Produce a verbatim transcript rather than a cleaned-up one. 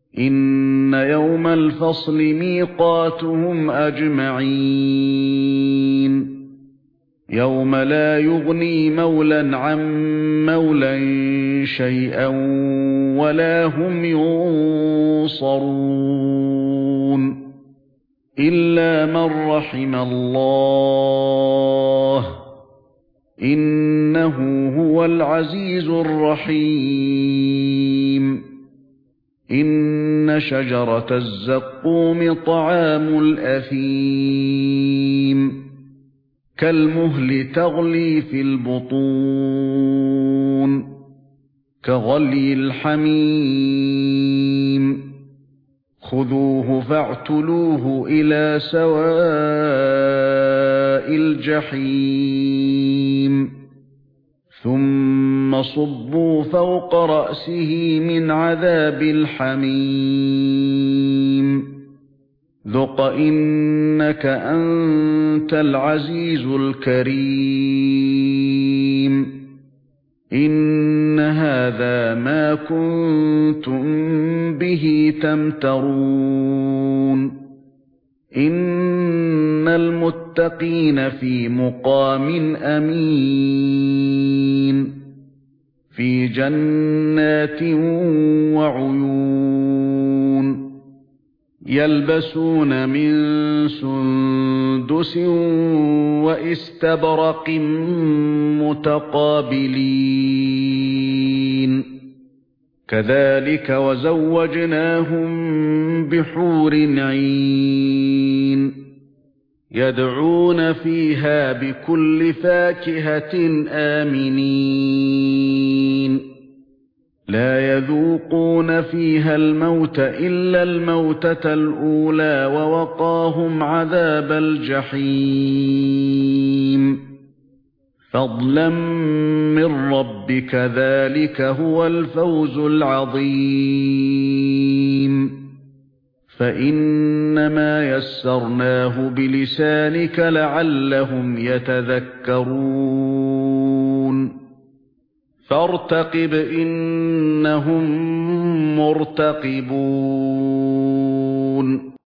إِنَّ يَوْمَ الْفَصْلِ مِيقَاتُهُمْ أَجْمَعِينَ يَوْمَ لَا يُغْنِي مَوْلًى عَن مَّوْلًى شَيْئًا وَلَا هُمْ يُنصَرُونَ إِلَّا مَن رَّحِمَ اللَّهُ إِنَّهُ هُوَ الْعَزِيزُ الرَّحِيمُ إِنَّ شَجَرَتَ الزَّقُّومِ طَعَامُ الْأَثِيمِ كَالْمُهْلِ تَغْلِي فِي الْبُطُونِ كَغَلْيِ الْحَمِيمِ خُذُوهُ فَاعْتِلُوهُ إِلَى سَوَاءِ الْجَحِيمِ ثُمَّ صُبُّوا فَوْقَ رَأْسِهِ مِنْ عَذَابِ الْحَمِيمِ ذُقْ إِنَّكَ أَنْتَ الْعَزِيزُ الْكَرِيمُ إِنَّ هَذَا مَا كُنتُم بِهِ تَمْتَرُونَ إِنَّ الْمُتَّقِينَ فِي مَقَامٍ أَمِينٍ فِي جَنَّاتٍ وَعُيُونٍ يَلْبَسُونَ مِن سُندُسٍ وَإِسْتَبْرَقٍ مُتَقَابِلِينَ كَذَلِكَ وَزَوَّجْنَاهُم بِحُورٍ عِينٍ يَدْعُونَ فِيهَا بِكُلِّ فَاكِهَةٍ آمِنِينَ لَا يَذُوقُونَ فِيهَا الْمَوْتَ إِلَّا الْمَوْتَةَ الْأُولَى وَوَقَاهُمْ عَذَابَ الْجَحِيمِ فَضْلًا مِّن رَّبِّكَ ذَلِكَ هُوَ الْفَوْزُ الْعَظِيمُ فَإِنَّمَا يَسَّرْنَاهُ بِلِسَانِكَ لَعَلَّهُمْ يَتَذَكَّرُونَ فَارْتَقِبْ إِنَّهُمْ مُرْتَقِبُونَ